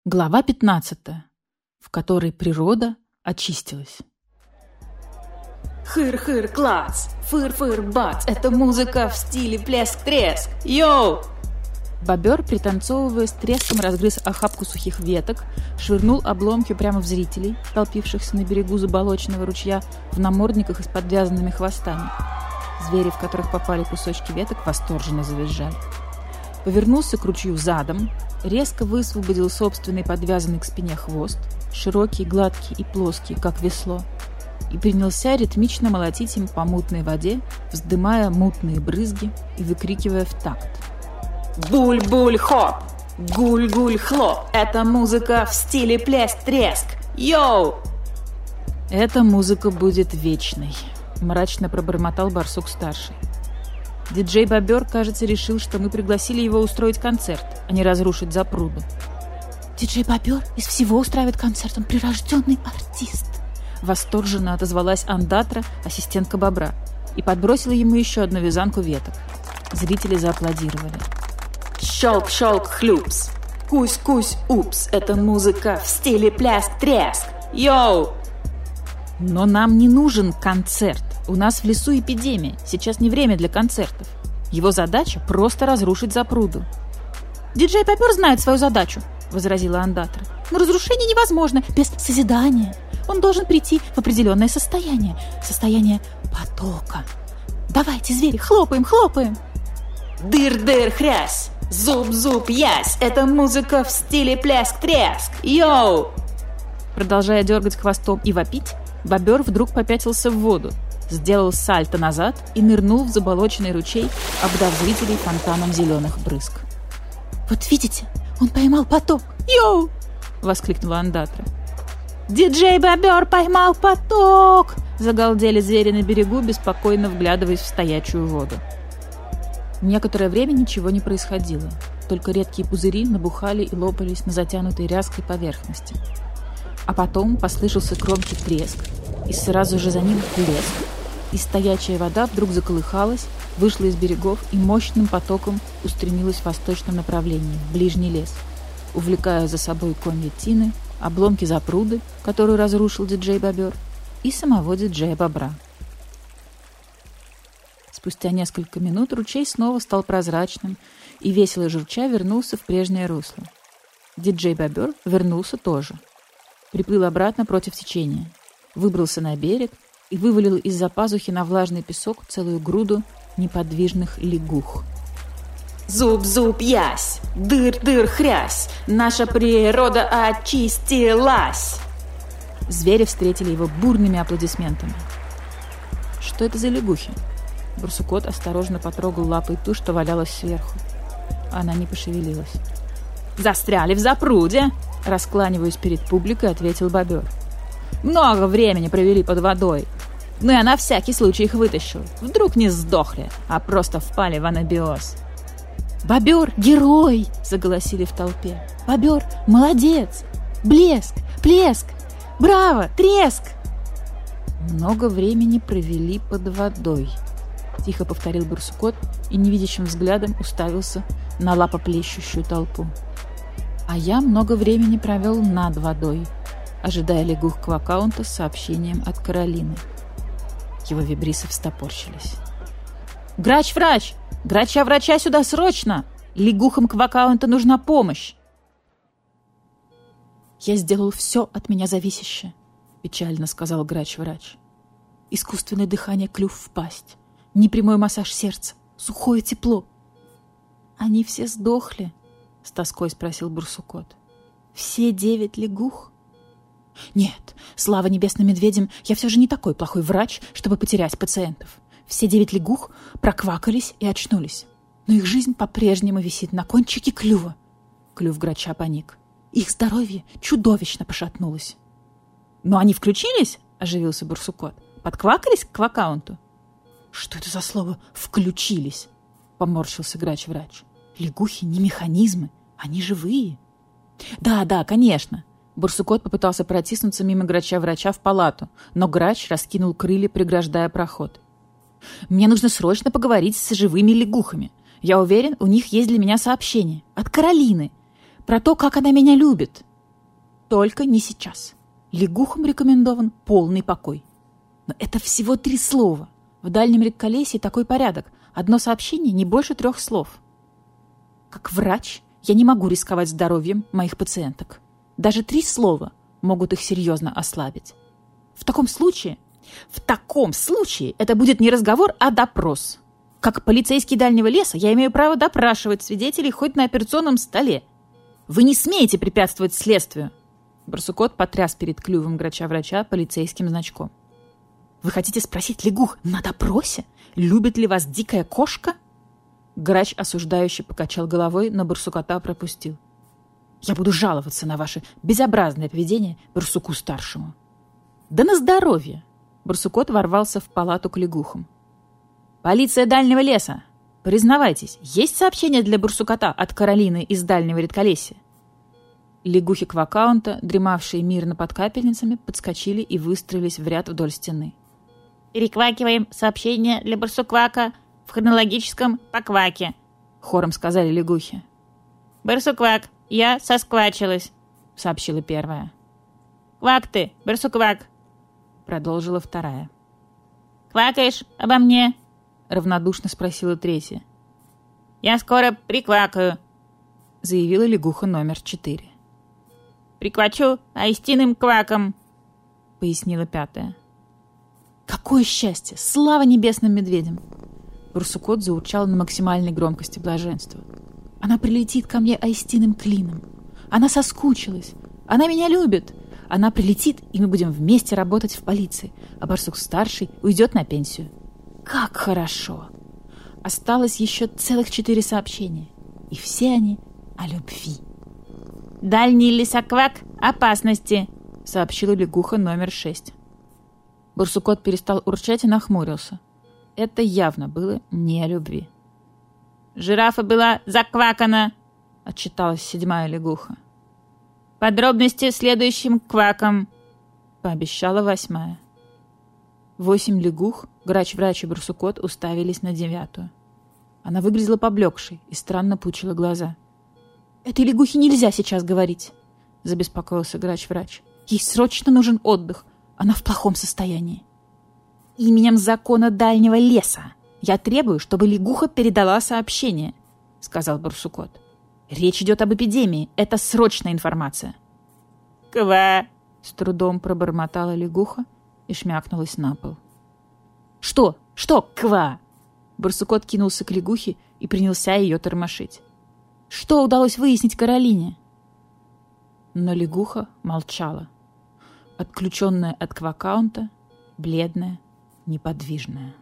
Глава 15, в которой природа очистилась. Хыр-хыр, клац, фыр-фыр, бац. Это музыка в стиле плеск-треск. Йоу! Бобер, пританцовывая, с треском разгрыз охапку сухих веток, швырнул обломки прямо в зрителей, толпившихся на берегу заболоченного ручья в намордниках и с подвязанными хвостами. Звери, в которых попали кусочки веток, восторженно завизжали. Повернулся к ручью задом, резко высвободил собственный подвязанный к спине хвост, широкий, гладкий и плоский, как весло, и принялся ритмично молотить им по мутной воде, вздымая мутные брызги и выкрикивая в такт. Буль-буль-хоп, гуль-гуль-хлоп. Это музыка в стиле плеск-треск. Йоу! «Эта музыка будет вечной», — мрачно пробормотал барсук-старший. Диджей Бобер, кажется, решил, что мы пригласили его устроить концерт, а не разрушить запруду. «Диджей Бобер из всего устраивает концерт, он прирожденный артист!» Восторженно отозвалась Андатра, ассистентка Бобра, и подбросила ему еще одну вязанку веток. Зрители зааплодировали. Щелк-щелк-хлюпс, кусь-кусь-упс. Это музыка в стиле пляск-треск. Йоу! Но нам не нужен концерт. У нас в лесу эпидемия. Сейчас не время для концертов. Его задача – просто разрушить запруду. «Диджей Бобер знает свою задачу», – возразила Андатра. «Но разрушение невозможно без созидания. Он должен прийти в определенное состояние. Состояние потока. Давайте, звери, хлопаем, хлопаем!» Дыр-дыр, хрясь, зуб-зуб, ясь. Это музыка в стиле пляск-треск. Йоу! Продолжая дергать хвостом и вопить, Бобер вдруг попятился в воду, сделал сальто назад и нырнул в заболоченный ручей, обдав зрителей фонтаном зеленых брызг. «Вот видите, он поймал поток! Йоу!» — воскликнула Андатра. «Диджей Бобер поймал поток!» — загалдели звери на берегу, беспокойно вглядываясь в стоячую воду. Некоторое время ничего не происходило, только редкие пузыри набухали и лопались на затянутой ряской поверхности. А потом послышался громкий треск, и сразу же за ним плеск, и стоячая вода вдруг заколыхалась, вышла из берегов и мощным потоком устремилась в восточном направлении, в ближний лес, увлекая за собой комья тины, обломки запруды, которую разрушил диджей Бобер, и самого диджея Бобра. Спустя несколько минут ручей снова стал прозрачным, и весело журча вернулся в прежнее русло. Диджей Бобер вернулся тоже. Приплыл обратно против течения, выбрался на берег и вывалил из-за пазухи на влажный песок целую груду неподвижных лягух. Зуб-зуб, ясь, дыр-дыр, хрясь. Наша природа очистилась. Звери встретили его бурными аплодисментами. Что это за лягухи? Барсукот осторожно потрогал лапой ту, что валялась сверху. Она не пошевелилась. «Застряли в запруде!» Раскланиваясь перед публикой, ответил Бобер. «Много времени провели под водой. Но я на всякий случай их вытащил. Вдруг не сдохли, а просто впали в анабиоз». «Бобер — герой!» — заголосили в толпе. «Бобер — молодец! Блеск! Плеск! Браво! Треск!» «Много времени провели под водой», — тихо повторил Барсукот и невидящим взглядом уставился на лапоплещущую толпу. «А я много времени провел над водой», ожидая лягух Квакаунта с сообщением от Каролины. Его вибрисы встопорщились. «Грач-врач! Грача-врача сюда срочно! Лягухам Квакаунта нужна помощь!» «Я сделал все от меня зависящее», — печально сказал грач-врач. «Искусственное дыхание, клюв в пасть, непрямой массаж сердца, сухое тепло». «Они все сдохли?» — с тоской спросил Барсукот. «Все 9 лягух?» «Нет, слава небесным медведям, я все же не такой плохой врач, чтобы потерять пациентов. Все 9 лягух проквакались и очнулись. Но их жизнь по-прежнему висит на кончике клюва». Клюв грача поник. «Их здоровье чудовищно пошатнулось». «Но они включились?» — оживился Барсукот. «Подквакались к Квакаунту?» «Что это за слово «включились»?» — поморщился грач-врач. «Лягухи не механизмы, они живые». «Да, конечно». Барсукот попытался протиснуться мимо грача-врача в палату, но грач раскинул крылья, преграждая проход. «Мне нужно срочно поговорить с живыми лягухами. Я уверен, у них есть для меня сообщение. От Каролины. Про то, как она меня любит. Только не сейчас. Лягухам рекомендован полный покой. Но это всего 3 слова. В дальнем редколесье такой порядок. Одно сообщение не больше 3 слов. Как врач я не могу рисковать здоровьем моих пациенток. Даже 3 слова могут их серьезно ослабить. В таком случае это будет не разговор, а допрос. Как полицейский дальнего леса я имею право допрашивать свидетелей хоть на операционном столе. Вы не смеете препятствовать следствию. Барсукот потряс перед клювом грача-врача полицейским значком. Вы хотите спросить лягух на допросе, любит ли вас дикая кошка? Грач осуждающе покачал головой, но барсукота пропустил. Я буду жаловаться на ваше безобразное поведение барсуку-старшему. Да на здоровье! Барсукот ворвался в палату к лягухам. Полиция дальнего леса! Признавайтесь, есть сообщение для барсукота от Каролины из дальнего редколесья? Лягухи Квакаунта, дремавшие мирно под капельницами, подскочили и выстроились в ряд вдоль стены. «Переквакиваем сообщение для барсуквака в хронологическом покваке», — хором сказали лягухи. «Барсуквак, я сосквачилась», — сообщила первая. «Квак ты, барсуквак», — продолжила вторая. «Квакаешь обо мне?» — равнодушно спросила третья. «Я скоро приквакаю», — заявила лягуха номер 4. «Приквачу аистиным кваком», — пояснила пятая. Какое счастье! Слава небесным медведям! Барсукот заурчал на максимальной громкости блаженства. Она прилетит ко мне аистиным клином. Она соскучилась. Она меня любит. Она прилетит, и мы будем вместе работать в полиции, а барсук-старший уйдет на пенсию. Как хорошо! Осталось еще целых 4 сообщения, и все они о любви. «Дальний лесоквак опасности», — сообщила лягуха номер 6. Барсукот перестал урчать и нахмурился. Это явно было не о любви. «Жирафа была заквакана», — отчиталась 7-я лягуха. «Подробности следующим кваком», — пообещала 8-я. 8 лягух, грач-врач и барсукот уставились на 9-ю. Она выглядела поблекшей и странно пучила глаза. «Этой лягухе нельзя сейчас говорить», — забеспокоился грач-врач. «Ей срочно нужен отдых. Она в плохом состоянии». «Именем закона дальнего леса я требую, чтобы лягуха передала сообщение», — сказал барсукот. «Речь идет об эпидемии. Это срочная информация». «Ква!» — с трудом пробормотала лягуха и шмякнулась на пол. «Что? Что, ква?» Барсукот кинулся к лягухе и принялся ее тормошить. «Что удалось выяснить Каролине?» Но лягуха молчала, отключенная от Квакаунта, бледная, неподвижная.